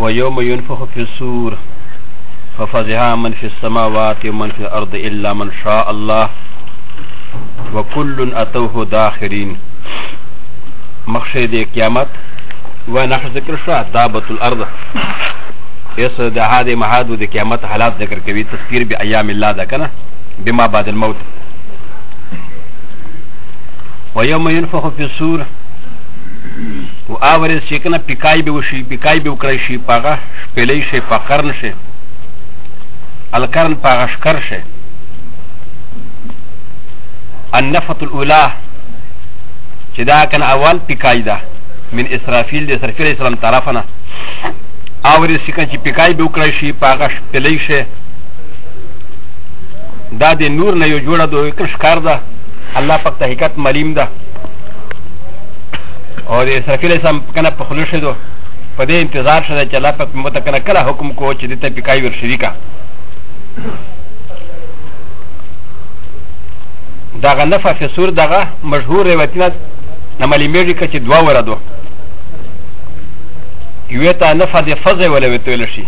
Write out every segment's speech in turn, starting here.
ويوم ينفخ في الصور ففزع من في السماوات ومن في الأرض إلا من شاء الله وكل أتوه داخرين. مخشد قيامت ونحن ذكر شاء دابة الأرض اس د هذه معاد د قیامت حالات ذکر کوي تذکیر بأيام الله ده کنه بما بعد الموت. ويوم ينفخ في الصور و اورز چې کنه پکای به وشي پکای به وکړي شي پاغه شپلې شي فقرن شي القرن پاغه شکر شي. النفخه الاولى چې دا کنه اول پکای ده من اسرافیل د اسرافیل السلام طرفنا اورز چې کنه چې پکای به وکړي شي پاغه شپلې شي دا د نور نه یو جوړه دوه کشکار ده الله پاک ته حقیقت معلوم ده او د اسرافیل اسلام کنه په خلوشه دو په دې انتظار شته چې الله پاک مت کنه کله حکم کو چې دته پکای ور شریکا داغه نفع فی سور دغه مشهور روایتونه نمالیمیږي چې دوا وردو یو ته نفع د فزه ولا وتول شي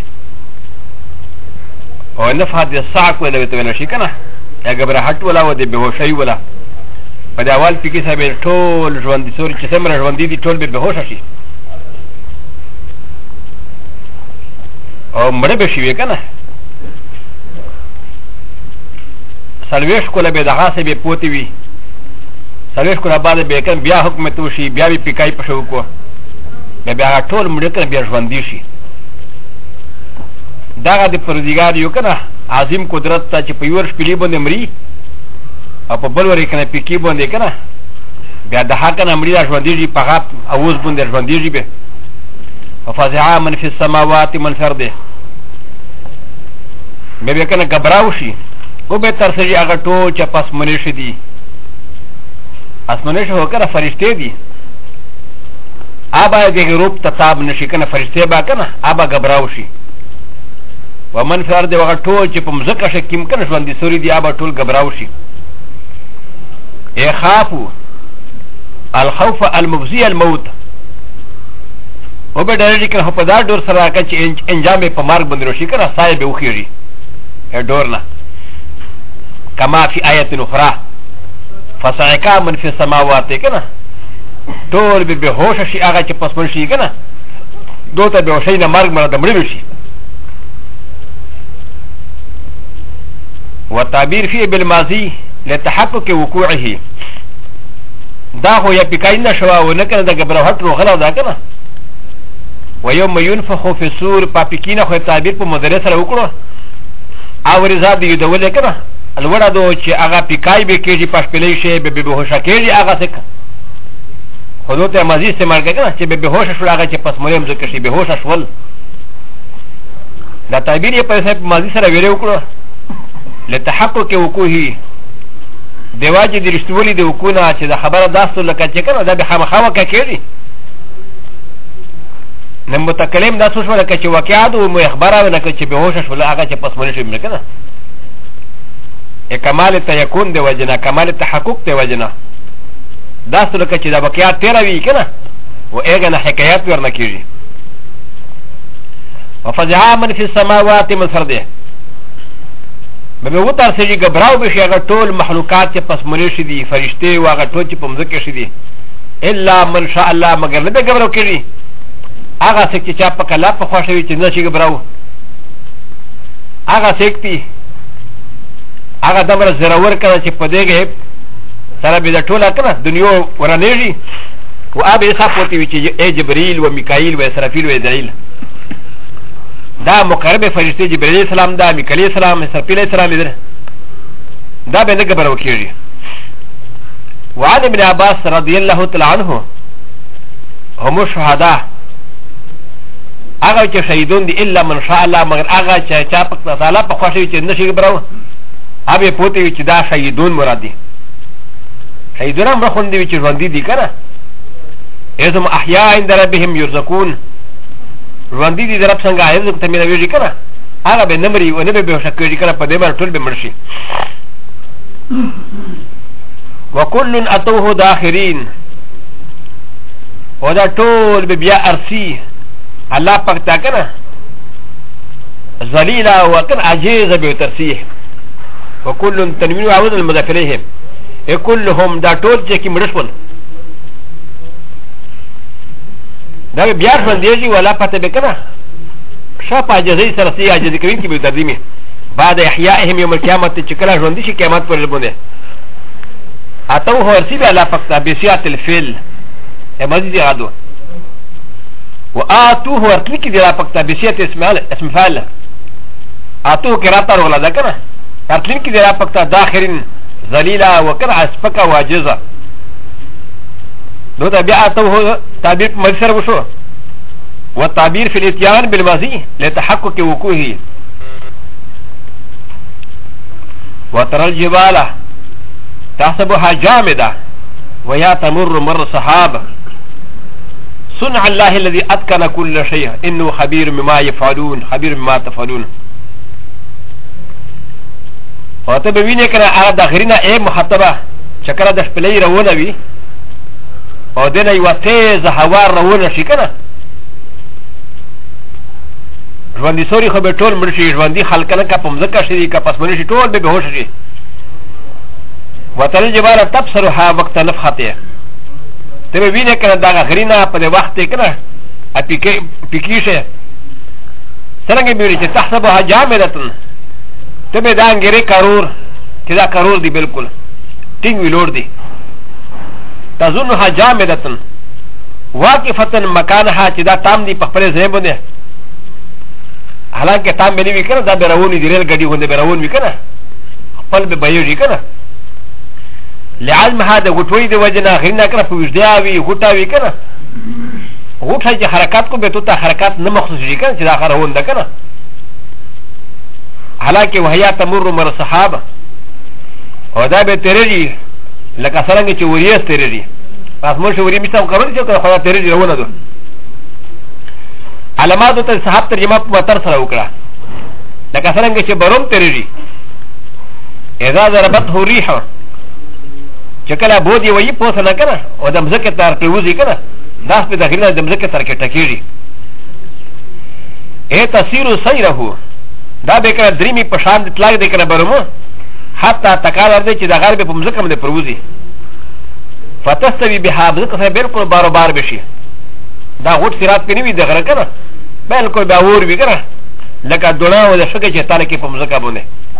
او نفع د صعق ولا وتول شي کنه یا غبرهټ ولا و د بهوشي ولا په اول پکې سبه ټول ژوند دي سوري چې سمره ژوند دي ټول به بهوش شي او مړ به شي کنه سلويش کوله به دغه څه به پوتې وي سلويش کوله بعد به کنه بیا حکم تو شي بیا به پکای پښو کو بیا ټول مړ کنه بیا ژوند دي شي دغه د پردګار یو کنه عظیم قدرت ته چې په یور شپلی باندې مري او په بل ورې کنه پکی باندې کنه بیا د حق نه مړي ژوندېږي په غاب اوس باندې ژوندېږي به ففزع من في السماوات من فرده به کنه غبراو شي او به تر سړي هغه ټول چې پس منې شي دي اسمنې شو کنه فرشته دي ابا دې روپ تتاب نشي کنه فرشته با کنه ابا غبراو شي ومن فرده وغه ټول چې په مزکه شکیم کنه ژوندې سوري دي ابا ټول غبراو شي. يخافوا الخوف المفزي الموت وبدرجه كان هپدار دور سره کچ انجام په مارګ باندې روشي کنه صاحب وخيري دورنا كما في ايه اخرى فصعقا من في السماوات کنه ټول به بهوش شي هغه چې پسمن شي کنه دوته به شي نه مارګ مړه دمړي شي. والتعبير فيه بالماضي لتحقق وقوعه دا هو يبكاين شوا ونكن دا غبرهت روغلا دا کنه ويوم ينفخ في الصور پاپکینا خو تعبیر په مدرسه سره وکړو او رضا دی دوله کنه الوړه دو چې هغه پکای به کېږي پښپلې شي به بهوش کېږي هغه څه خودته ماضی استعمال کنه چې به بهوش شو هغه چې پس مریم ځکه شي بهوش شول دا تعبیر یې په ماضی سره ویل وکړو لتحقق وقوعه دیواجه د رښتولي د وکونه چې د خبره داستو لکه چې کنه دا به خامخا وکه کېږي نه متکلم دا څه شو لکه چې واقعات او اخبار نه چې به هوښ شول هغه چې پس منې شي نه کنه کمال تیکون دی وجنه کمال تحقق دی وجنه داستو لکه چې دا واقعات تیروي کنه او هغه نه حکایت ورنه کېږي. وفزع من في السماوات من فرده به وتر سړي غبراو به شي هغه ټول مخلوقات چې پس منې شي دي فرشته او هغه ټول چې په مځکه شي دي الا من شاء الله مگر نه به غبراو کړي هغه څوک چې چا په کلا په خوښوي چې نه شي غبراو هغه څوک دي هغه دمر زراور کړه چې په دېګه سره به د ټوله کنه دنیا ورانېږي او ابي صفوتي چې اي جبريل و ميكائيل و اسرافيل و اسرائيل دا مقرب فرشته جبريل السلام دا ميكائيل السلام اسرافيل السلام دا به نه غبرو کېږي. وعن ابن عباس رضي الله تعالى عنه هم شهداء هغه چې شهیدون دي الا من شاء الله مگر هغه چې چا په تعالی په خوښي چې نشي غبرو ابي پوتې چې دا شهیدون مراد دي شهیدون هم خوندې چې ژوند دي کنه اذم احياء عند ربهم يرزقون ژوند دي درب څنګه رزق ته ملويږي کنه هغه به نمرې او نه به شکرې کنه په دې باندې ټول به مرشي. وكل اتوه داخرين ودا ټول به بیا ارسي الله پاک تا کنه ذليلا وكن عجيز بترسيه وكل تنوين وعود المضاف اليهم كلهم دا طول جي كي مرشون دا بيار من ديجي ولا پته بكنا شاپ عجزي سرسي عجز كوين كي بترديمه بعد احيائهم يوم القيامه تشكلا جوندي شي قيامت پر بونه اتو هو رسيب على فقط بسيات الفيل مزيد غدو واتوه ورتلك دي فقط بسيات اسم فعل اتوه كراتا ولا ذكر ارتلك دي فقط داخرين ذليلا وكرع اسفكا واجزا دو تبع اتوه تعبير مجسر وشو والتعبير في الاتيان بالماضي لتحقق وقوعه وترى الجبال تحسبها جامدة وهي تمر مر الصحابة صنع الله الذي أتقن كل شيء إنه خبير بما يفعلون خبير بما تفعلون وتبويني كنا على داخلنا ايه مخاطبة شكرا دشبلي رونا بي ودينا يواتيز هوار رونا شي كنا ژوندي سوري خو به ټول مړ شي ژوندي خلکانه کا پمځکه شي کا پسمنه شي ټول به بهوش شي وتل جبال تبصرها وقت نفخته ته به وینې کنه دا غرینا په وخت کې کنه اپیکیشه څنګه به چې تحسبها جامدتن ته به دا انګری کارور چې دا کارور دی بالکل ټینګ ویلور دی تظنها جامدتن واقفتن مکانها چې دا تام دی په خپل ځای باندې حالانکه تام بلی وی کنه دا به روونی دی ریل ګډي غونډه به روون وی کنه خپل به بایوږي کنه لعلم هذا غټوي دی وجنا غرینا کنه په وجدا وی غټا وی کنه غټه چې حرکت کو به تو ته حرکت نه مخصوص شي کنه چې دا خرون ده کنه حالانکه وهیا تمر مر صحابه او دا به تیرېږي لکه څنګه چې وریاس تیرېږي پس مو شو وری مستم کول چې خو تیرېږي روونه ده علامات ته صحاب ترجمه په متر سره وکړه لکه څنګه چې بروم تیرېږي اذا ضربته ريح چکلا بودی وی پوس نه کنه او د مزکه تر پروزی کنه داس په داخله د مزکه تر کې ټکیږي اے تسیر سیره دا به کړه دریمی په شان د اطلاق د کړه برمو حتی تکار ورته چې د غرب په مزکه باندې پروزی فتستوی بها مزکه سره بالکل بار بار بشي دا غوټ سرات کې نیوي د غره کنه بالکل به اور وی کنه لکه دونه و د شګه چې تعالی کې په مزکه باندې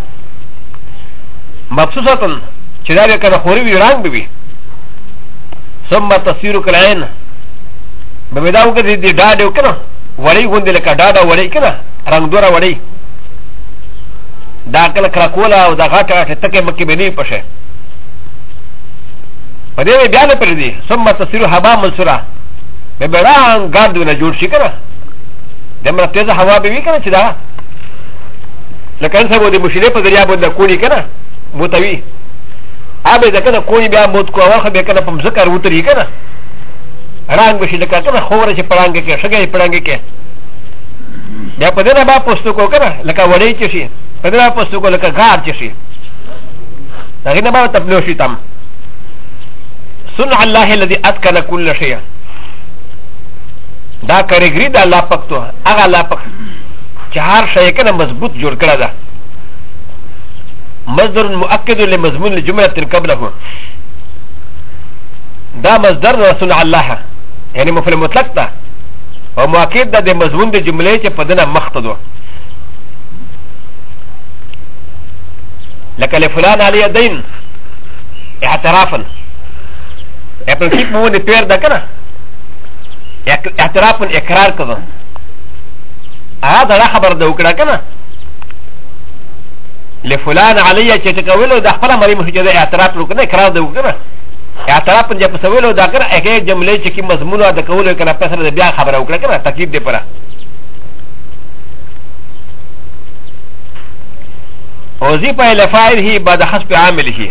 مخصوصا چې دا کنه خوري وی رنگ بي ثم تصير كالعين بمداو کې دې ډاډ وکنه وړي غوندې لکه ډاډ وړي کنه رنگ دورا وړي دا کله کراکولا او دا غاټه ټکه مکه بني پشه په دې بیا نه پر دي ثم تصير هوا منصوره به بران ګاډونه جوړ شي کنه دمر تیزه هوا به وی کنه چې دا لکه څنګه و دې مشیله په ذریعہ باندې کوړي کنه موتوي ابه دا کنه کوی بیا موت کو واخه به کنه په ذکر وتري کنه رنگ بشي لکه کنه خوره چې پړانګه کې شګه پړانګه کې بیا په دې نه با پوسټو کو کنه لکه وړي چې شي په دې نه پوسټو کو لکه غار چې شي دا نه با تپلو شي تم صنع الله الذي اتقن كل شيء دا کریګری دا الله پاک ته هغه الله پاک چې هر شی کنه مضبوط جوړ کړی دا مصدر مؤكد لمضمون الجمله قبله دا مصدر رسول الله يعني مفعول مطلق ده او مؤكد ده د مضمون د جمله چې په دنه مختص لك لفلان عليه دين اعترافا اپن کیپ مو نه پیر ده کنه اعترافا اقرار کړه دا خبر ده وکړه کنه لفلان علي چې تکولو د خپل مری مشجده اعتراف وکړه اقرار دی وکړه اعتراف په جپه سویلو دا کړه هغه جمله چې کی مضمون د کولو کنه په سره بیا خبره وکړه کنه تاکید دی پره او زی په لفاعله بعد حسب عامله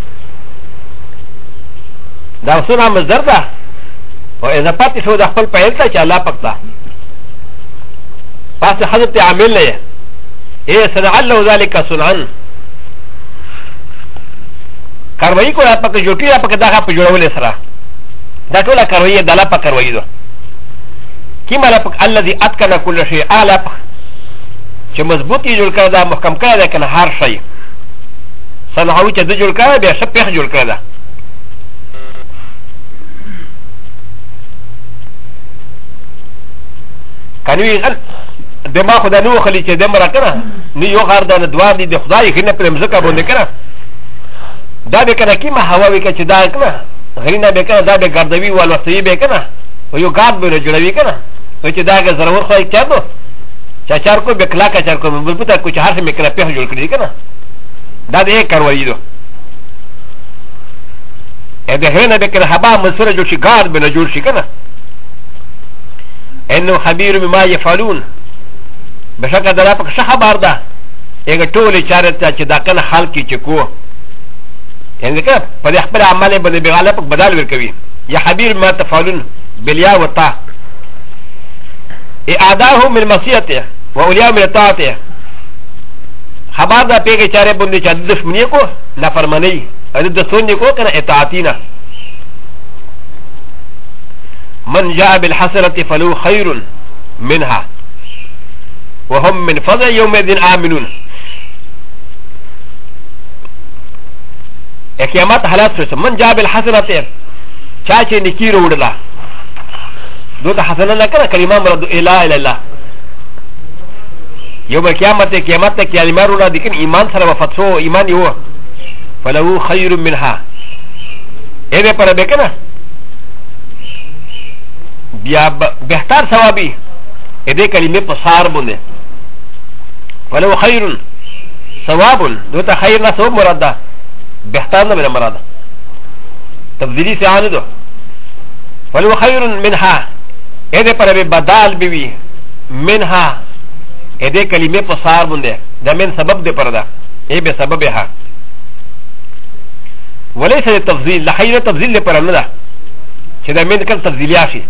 دا سونه مصدر ده او اذا پاتې شو د خپل فعل ته چې الله پکتا پس حذف عامل نه ايه صنع له ذلك صنعا کاروایی کو اپ کې جوړی اپ کې دا په جوړول سره دا ټول کاروایی د الله په کاروایی دو کیما اپ الذي اتقن كل شيء الا چې مضبوط یې جوړ کړی ده محکم کړی ده که نه هر شی صنعوي چې ده جوړ کړی بیا ښه پېښ جوړ کړی ده که نه وي دماغ خو دا نه وخلي چې دمره که نه نه یو غار ده نه دوار دي د خدای ښه نه پرې مځکه باندې که نه دا به که نه کیمه هوا وي که چې دا که نه غرینه به که نه دا به ګردوي والوستوي به که نه و یو ګارد به نه جوړوي که نه و چې دا که ضرور خدای چار نو چې اچار کو به کلاک اچار کو مضبوطه کو چې هر څه مې که نه پېښ جوړ کړي که نه دا د یې کاروایي ده د هغې نه به که نه هوا منصوره جوړ شي ګارد به نه جوړ شي که نه انه خبير بما يفعلون بشكل دلالة شخبار ده اگه طول چارت چې دا کنه حال کی چکو یعنی که په خپل عمل باندې بغاله پک بدل ورکوي یا خبير ما تفعلون باليا وطا اعداه من معصيته واولياء من طاعته خبر ده پیګه چاره باندې چې دښمنی کو نافرمانی ا د سنې کو کنه اطاعتینا من جاء بالحسنة فلو خير منها وهم من فضل يومئذ آمنون اقيامات حالات سوچ من جاء بالحسنة چاچه نکی روڑلا دوتا حسنة لکنا کلمہ مرد الا الا اللہ يوم القيامة قيامت كلمہ روڑا دیکن ایمان سر وفتسو ایمان یو فلو خير منها ایده پر بکنا بیا بهتر ثوابي اده کلمه په سار باندې ولو خير ثواب دوته خير نه ثواب مراد ده بهتر نه مراد ده تبذيري سيانه ده ولو خير منها اده پر به بدال بي منها اده کلمه په سار باندې ده من سبب ده پر ده اي به سببها وليس التفضيل لخير تفضيل پر نه ده چې ده من کله تفضيليا شي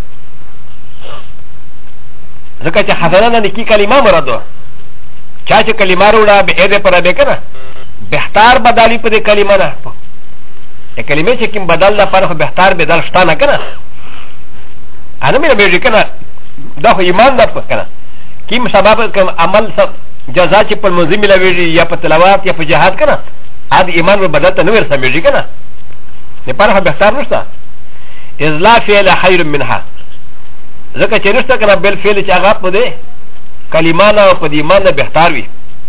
ځکه چې حسنه نه کی کلمه مراد ده چا چې کلمه وروړه به دې پر دې کنه بهتر بدلی په دې کلمه نه ا کلمه چې کوم بدل نه پر بهتر بدل شته نه کنه انا مې به کنه دا خو ایمان ده کنه کیم سبب کوم عمل سب جزا چې په منظم ملوي یا په تلاوت یا په جهاد کنه اد ایمان به بدل ته نه ور سمېږي کنه نه پر بهتر نشته اذ فعل خير منها ځکه چې نشته کنه بل فعل چې هغه په دې کلمه نه په دې ایمان نه بهتر وي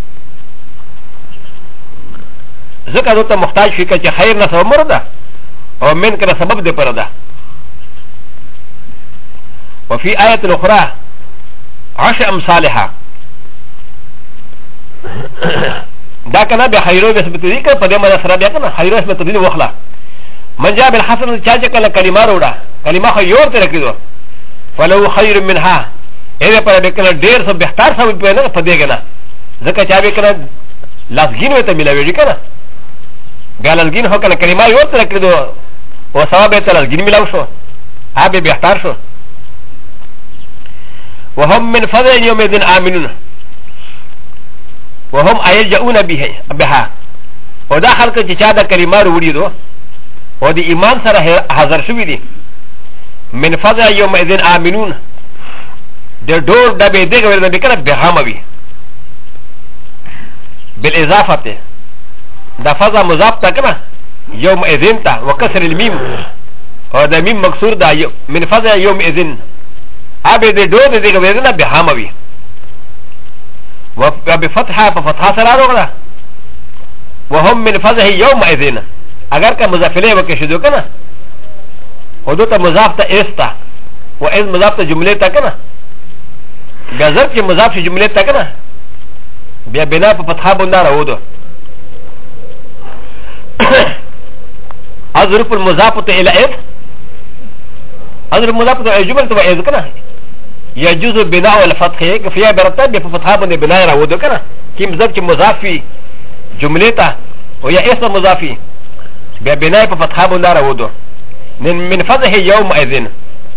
ځکه دوی ته محتاج شي چې خیر نه سبب مرده او من کنه سبب دې پر ده وفي آية أخرى 10 أمثالها دا کنه به خیرو به ثبت دي کنه په دې باندې سره بیا کنه خیرو ثبت دي وخلا من جاء بالحسن چا کنه کلمه وروړه کلمه خو یو تر کېدو فلو خير منها اذا پر بکنه ډیر څه بهتر څه په نه پدې کنه ځکه چې به کنه لازګین وته ملوي کنه بیا لازګین هو کنه کلمه یو تر کېدو او ثواب ته لازګین ملاو شو هغه بهتر شو وهم من فضل يوم الدين آمنون وهم ايلجؤون بها ودا خلق چې چا د کلمه وروړي دو او د ایمان سره حاضر شوی دي من فضل يوم الدين آمنون د دور د به دغه ورنه بکنه بهاموي بالاضافه د فضل مضاف تا کنه يوم الدين تا وكسر الميم او د ميم مکسور دا من فضل يوم الدين ابي د دور د دغه ورنه بهاموي وبفتحه ففتحه سره راغله وهم من فضل يوم الدين اگر که مضاف له وکشدو کنه و دوتا مضاف تا استا و از مضاف تا جمله تا کنه بیا ضرب که مضاف شی جمله تا کنه بیا بنا پا فتحه بنده رو دو اضرف المضاف تا الى اذ اضرف المضاف تا جمله تا اذ کنه يجوز بناء الفتحه که فيها برتا بیا پا فتحه بنده بنا رو دو کنه کم ضرب که مضافی جمله تا و یا اسم مضافی بیا بنا پا فتحه بنده رو دو من فضحه يوم اذن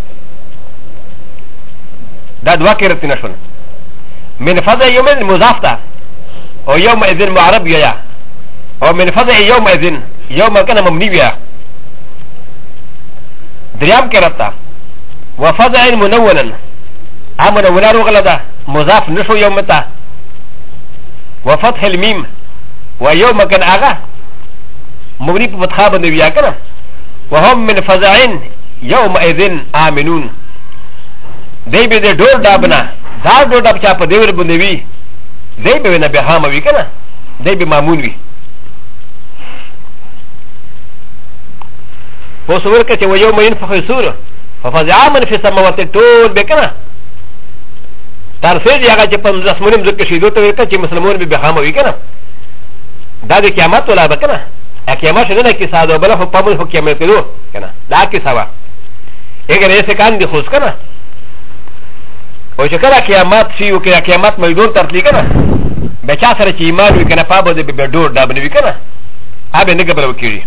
دا دوا كيرتنا شون من فضحه يوم اذن مضافتا او يوم اذن معرب يا او من فضحه يوم اذن يوم كان ممني بيا دريام كيرتا وفضح منونا منونا رغلدا مضاف نشو يوم تا وفتح الميم ويوم كان اغا مبني بفتحه بندويا كنا وهم من فزعين يومئذ امنون دي بده دور دابنا دا دور داب چا په دیور بندوي دي به نه به هاموي كنا دي به مامون وي وصور كتي ويوم ينفخ الصور ففزع من في السماوات طول بكنا ترسيد ياغا چه پم زسمونم زکه شیدو ته وکړه چې مسلمانون به هم وي کنه دا د قیامت ولا بکنه قیامت شنه کی ساده بل په پمو قیامت کېدو کنه دا کی سوا اگر ایسه کان دي خوش کنه او چې کله قیامت شي او کله قیامت میدون ترتلی کنه بچا سره چې ایمان وي کنه پابو د به ډور دا بنوي کنه ابه نه قبل وکړي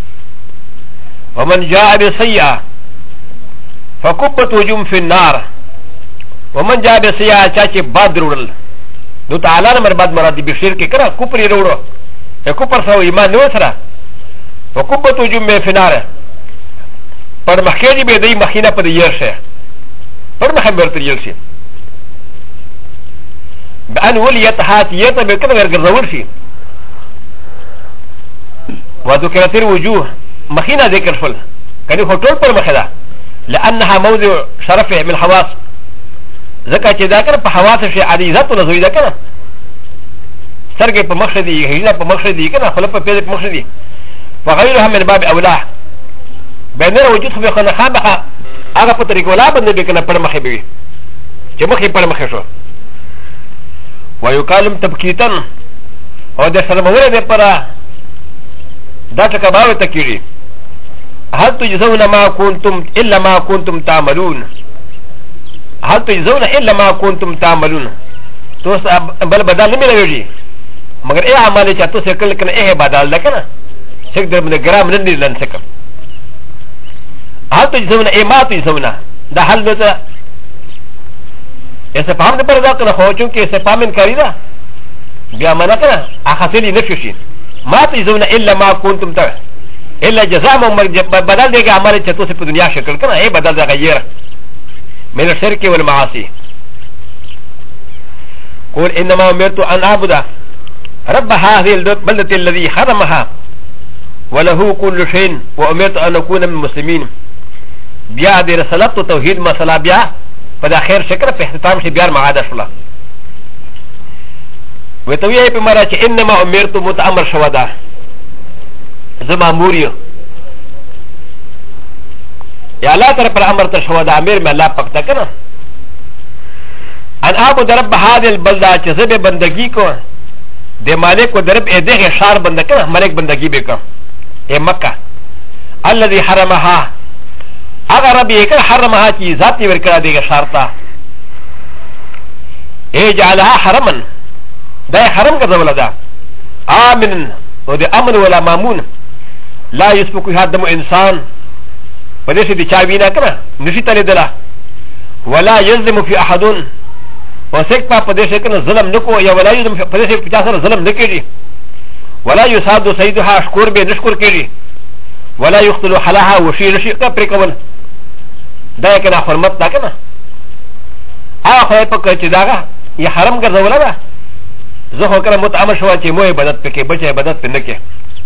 ومن جاء بسيئه فكبت وجوم في النار ومن جاء بسيئه چاچه باد رول نو تعالی نمبر بعد مرادی بشیر کې کړه کوپری وروړو کوپر سره ایمان نو سره وكبت وجوم في النار پر مخکې به دی مخینه په دې شه پر مخه ورته یل شي بان وليت هاتيه به کله ورګرځول شي وذكرت الوجوه مخينه ذكر فل كان يخطر پر مخدا لانها موضع شرف من الحواس ذكر چې دا کړ په حواس شي عادیزات له زوی دا کړ سرګه په مخدي هیله په مخدي کنه خلف په پیدا په مخدي وغيرها من باب اولاه بين وجود خو خنه خامخه هغه په طریقو لا باندې به کنه پر مخې به چې مخې پر مخې شو ويكلم تبكيتا او د سره موږ دې پر دا تکباوه تکيري هل تجزون ما كنتم الا ما كنتم تعملون هل تجزون الا ما كنتم تعملون تو بل بدل نہیں ملے مگر اے اعمال چاہتو سے کل کنا اے بدل لکنا سیک در من گرام نندی لن سکم هل تجزون اے ما تجزون دا حل دوتا ایسا فهم دا پر دا کنا خواہ چونکہ ایسا فهمن کاری دا بیا منا کنا اخصیلی نفشی ما تجزون الا ما كنتم تعملون الا جزاء بدل دے گا عمل چاہتو سے پر دنیا شکل کنا اے بدل دا غیر من الشرك والمعاصي قل انما امرت ان اعبد رب هذه البلده الذي حرمها وله كل شيء وامرت ان اكون من المسلمين بیا د رسالت توحید مسله بیا په اخر شکر په اختتام شي بیا معاده شولا وتوی په مره چې انما امرت متامر شودا زما موريو یا الله تعالی پر امر ته شو دا امیر مې الله پکتا کنه ان اعبد رب هذه البلده چې زه به بندگی کو د مالک او درب دغه شهر بند کنه مالک بندگی به کو اے مکه الذي حرمها اگر رب یې کړه حرمها چې ذاتی ورکړه دغه شهر ته اے جعلها حرما دا حرم ګرځول ده امن او د امن ولا مامون لا يسبق هدم انسان فديش دي چاوينا كنا نشيط لدلا ولا يظلم في احد وسكبا فديش كنا ظلم نكو يا ولا يظلم فديش بتاثر ظلم نكيجي ولا يصاد سيدها اشكر به نشكر كيجي ولا يقتل حلاها وشي نشي كبريكول دا كنا حرمت دا كنا اخو پک چې داغه یا حرم ګرځولا دا زه خو کړه متعمل شو چې مو عبادت پکې بچ عبادت پنه کې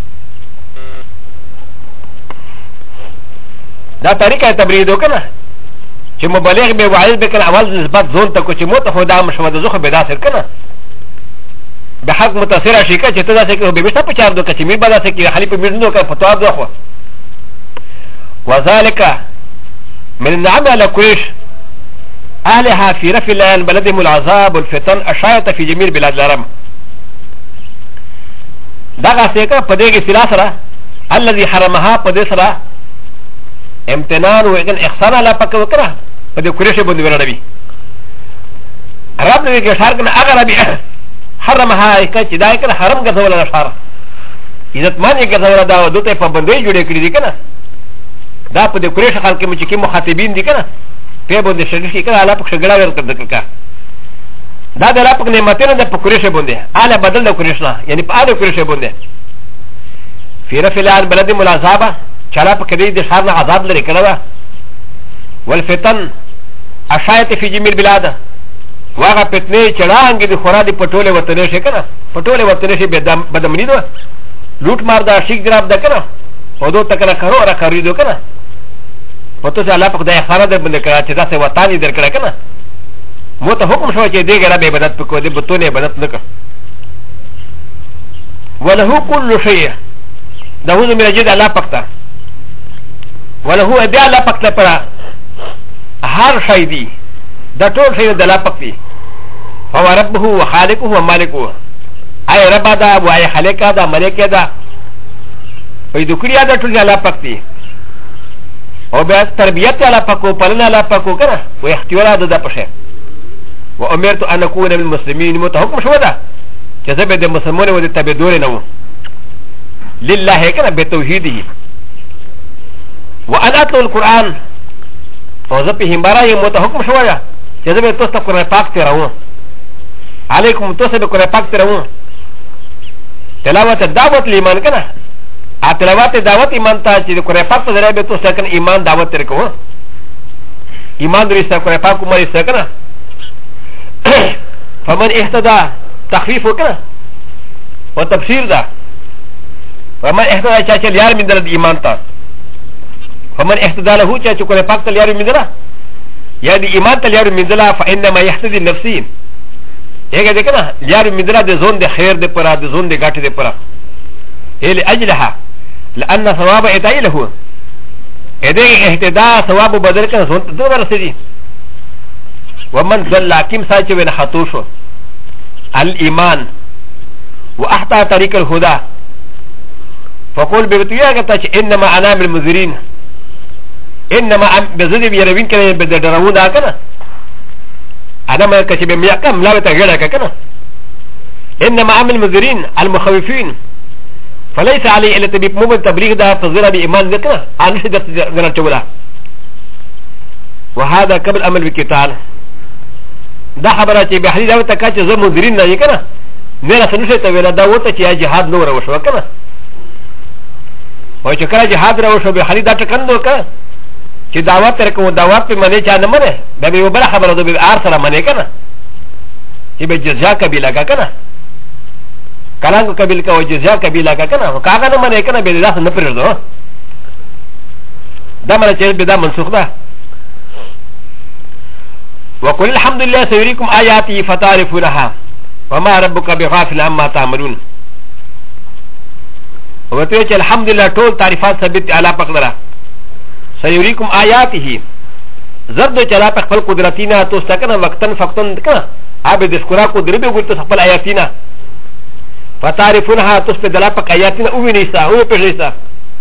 دا طریقه تبرید وکنه چې مبالغ به وعید به کنه اول نسبت زون ته کو چې مو ته خدا مشوه د زخه به داسر کنه به حق متاثر شي که چې ته داسې کې به بشته په چار دو کې می بدا سې کې خلی په میرنو کې فتوا دغه وذالک من النعم على قريش اهلها في رفع الان بلدهم العذاب والفتن اشاعت في جميع بلاد العرب دغه څنګه په دې کې سلاسره الذي حرمها په دې سره امتنان وغن احسان على پک وکړه په دې قریش باندې ورړوي رب دې کې شار کنه اگر ابي حرمها چې دای کنه حرم ګرځول شار عزت مانی ګرځول دا دوته په باندې جوړې کړې دي کنه دا په دې قریش خلک کې چې مخاطبین دي کنه په باندې شریک کنه الله پک شګړا ورته کړه دا د الله پک نعمتونه د قریش باندې اعلی بدل د قریش نه یعنی په اعلی قریش باندې فیر فلان بلد ملازابه چلا پا کدی دی شارنا عذاب لري کړه والفتن اشایت فی جمیل بلاد واغه پتنه چړانګې د خورا دی پټوله وتنه شي کنه پټوله وتنه شي بدمنی دو لوټ مار دا شیک جراب ده کنه او دو تکره کرو را کړی دو کنه پتو چې الله په خدای خاره در باندې کړه چې تاسو وطانی در کړه کنه مو ته حکم شو چې دې ګره به عبادت پکو دې بتونه عبادت نکړه وله كل شيء ده هو من جد الله پکتا وله ابي الله پکتا پر هر شيء دي ده ټول شيء د الله پکتي هو ربه وخالقه ومالكه اي رب دا و اي خالق دا ملك دا وي ذكريا دا ټول الله پکتي او بیا تربیت الله پکو پلن الله پکو کنه و اختیار ده پشه و امرت ان اكون من المسلمين متحكم شو ده چې زه به د مسلمانانو د تابعدار نه وم لله کنه بتوحیده وانا اتلو القران او زه په همبارا یم متحکم شو ده چې زه به تاسو ته قرآن پاک تراوم علیکم تاسو به قرآن پاک تراوم تلاوت دعوت ایمان کنه ا تلاوت دعوت ایمان ته چې قرآن پاک ته ذریعہ به تاسو کنه ایمان دعوت ترکو ایمان درې سره قرآن پاک کومه یې کنه فمن اهتدى تخفيف وكذا وتبشير ده فمن اهتدى شاشه اليار من دل ايمان تا فمن اهتدى له شاشه كل فاكت اليار من دل يعني ايمان اليار من دل فانما يهتدي نفسي هيك ده كده اليار من دل ده زون ده خير ده پرا ده زون ده غاټ ده پرا هي لاجلها لان ثواب اتاي له اده اهتدى ثواب بدل كده زون ده ورسدي ومن ضل كم ساچ وين خطوشو الايمان واحتى طريق الهدى فقول ببتويا انما انا من المنذرين انما بزدي بيروين كان بدرون دا كنا انا ما كتب ميقام لا بتغيرك كنا انما عمل المنذرين المخوفين فليس عليه الا تبيب مؤمن تبليغ دا فزر بايمان ذكر عن شدة غنى وهذا قبل امل بالقتال دا خبره چې به حدیث او تکا چې زه مدیرین نه کنه نه را سنوشه ته ویل دا وته چې جهاد نور وشو کنه وای چې کله جهاد را وشو به حدیث دا ټکندو کنه چې دعوت تر کوم دعوت په منی چا نه منه دا به بل خبره ده به ار سره منی کنه چې به جزاء قبیله کا کنه کلام قبیل کا او جزاء قبیله کا کنه کاغه نه منی کنه به لاس نه پرېږدو دا مله چې به دا منسوخ ده وقل الحمد لله سيريكم آياتي فتعرفونها وما ربك بغافل عما تعملون وتوجه الحمد لله طول تعريفات ثبت على بقدره سيريكم آياته زرد چلا په خپل قدرتینا تو سکنه وقتن فقتن کنه اب د شکر کو دربه ګورته خپل آیاتینا فتعرفونها تو په دلا په آیاتینا او وینیسا او په ریسا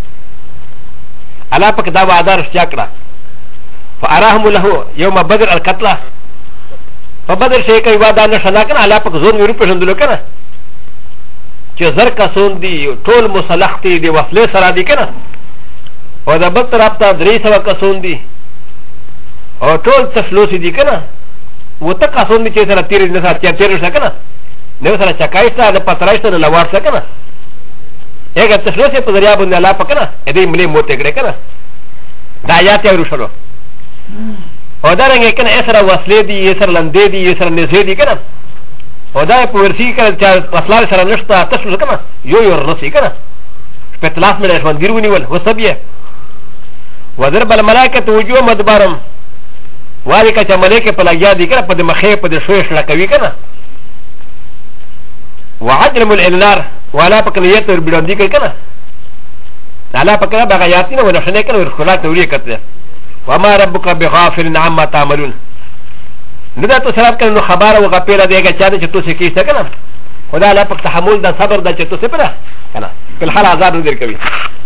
الا پک دا وعده رښتیا کړه فاراهم له يوم بدر القتلى فبدر شيء كي وادا نشنا كنا على پک زون ویرو پسندلو کنا چې زر کسون دي ټول مسلح دي وصله سره دي کنا او د بل طرف ته درې سو کسون دي او ټول تفلوسی دي کنا وته کسون دي چې سره تیر نه سره تیر شي کنا نو سره چکایسته د پترایسته نه لوړ څه کنا هغه تفلوسی په ذریعہ باندې الله پکنا دې ملي موته کړه کنا دا آیات یې ورشلو او دا رنګ کنه اسره وصله دي اسره لندې دي اسره نزه دي کنه او دا په ورسی کنه چې وصله سره نشته تاسو کنه یو رسی کنه په تلاس مې راځون ګیرونی ول وسبيه وضرب الملائکه وجوه مدبرم واری که چې ملائکه په لګیا دي کنه په مخې په شويش لکوي کنه وعجرم النار ولا پکنیت ور بډاندې کوي کنه الله پکره بغیاتینه ونښنه کنه ورخلا توري کته وما ربك بغافل عما تعملون ندا تو سراب کنه خبر او غپیره دیګه چا چې تو سې کیسه کنه خدا الله پک تحمل دا صبر دا چې تو سې پره کنه په حال عذاب نه در کوي